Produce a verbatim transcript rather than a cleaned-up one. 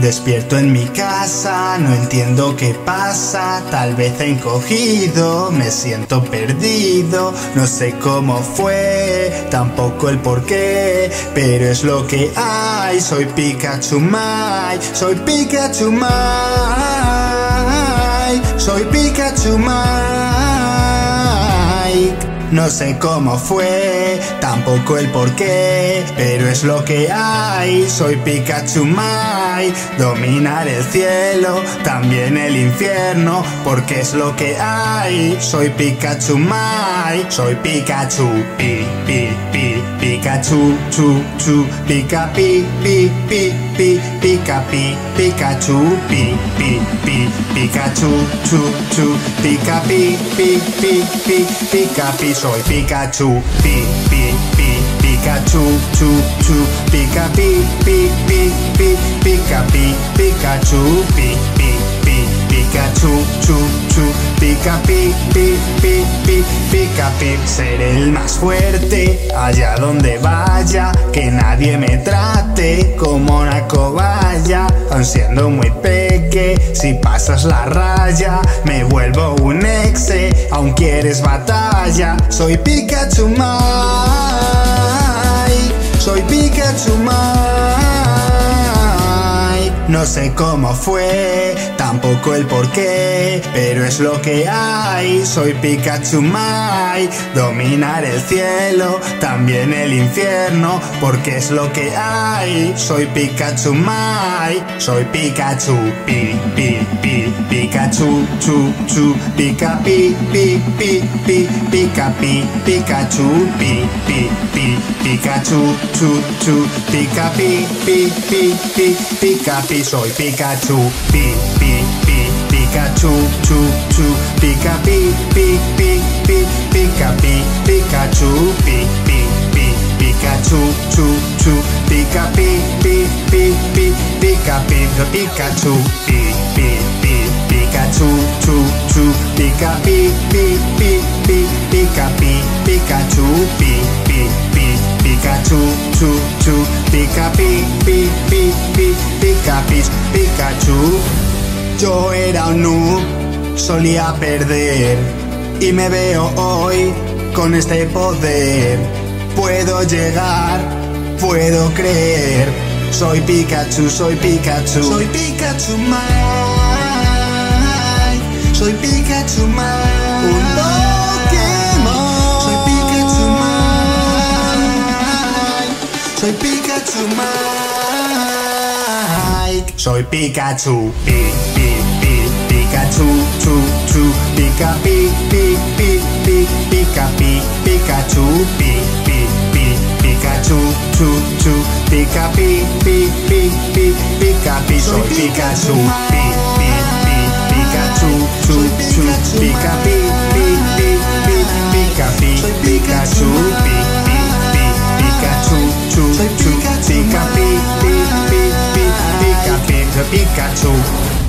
Despierto en mi casa, no entiendo qué pasa. Tal vez he encogido, me siento perdido. No sé cómo fue, tampoco el porqué, pero es lo que hay. Soy Pikachu Mai, soy Pikachu Mai, soy Pikachu Mai. No sé cómo fue, tampoco el porqué, pero es lo que hay. Soy Pikachu Mai, dominar el cielo, también el infierno, porque es lo que hay. Soy Pikachu Mai, soy Pikachu, pi, pi, pi, Pikachu, chu, chu, pica, pi, pi, pi, pi, pica, pi, Pikachu, pi, pi, pi, Pikachu, chu, chu, pica, pi, pi, pi, pi, pica, pi. Soy Pikachu, pi, pi, pi, Pikachu, chu, chu, pica, pi, pi, pi, pi, pica, pi, Pikachu, pi, pi, pi, Pikachu, chu, chu, pica, pi, pi, pi, pi, pica, pi. Seré el más fuerte allá donde vaya, que nadie me trate como una cobaya. Aun siendo muy peque, si pasas la raya, me vuelvo un exe, aun quieres batalla. Soy Pikachu Mai, soy Pikachu Mai. No sé cómo fue, tampoco el porqué, pero es lo que hay. Soy Pikachu Mai, dominar el cielo, también el infierno, porque es lo que hay. Soy Pikachu Mai, soy Pikachu, pi, pi, pi, Pikachu, chu, chu, pica, pi, pi, pi, pi, pica, pi, Pikachu, pi, pi, pi, Pikachu, chu, chu, pica, pi, pi, pi, pi, pica, pi. Soy Pikachu, pi, pi, pi, Pikachu, chu, chu, pica, pi, pi, pi, pi, pica, pi, Pikachu, pi, pi, pi, Pikachu, chu, chu, pica, pi, pi, pi, pi, pica, pi, Pikachu, pi, pi, pi, Pikachu, chu, chu, pica, pi, pi, pi, pi, pica, pi, Pikachu, pi, pi, pi, Pikachu, chu, chu, pica, pi, pi, pi, pi, pica, pi, Pikachu. Yo era un noob, solía perder, y me veo hoy con este poder. Puedo llegar, puedo creer. Soy Pikachu, soy Pikachu, soy Pikachu Mai, soy Pikachu Mai, un Pokémon. Soy Pikachu Mai, soy Pikachu Mai, soy Pikachu, pi, pi, pi, Pikachu, chu, chu, pica, pi, pi, pi, pi, pica, pi, Pikachu, pi, pi, pi, Pikachu, chu, chu, pica, pi, pi, pi, pi, pica, pi. Soy Pikachu, pi, pi, pi, Pikachu, chu, chu, pica, pi, pi, pi, pi, pica, pi, Pikachu, pi, pi, pi, Pikachu, chu, chu, pica, pi, pi, pi, pi, pica, pi, Pikachu.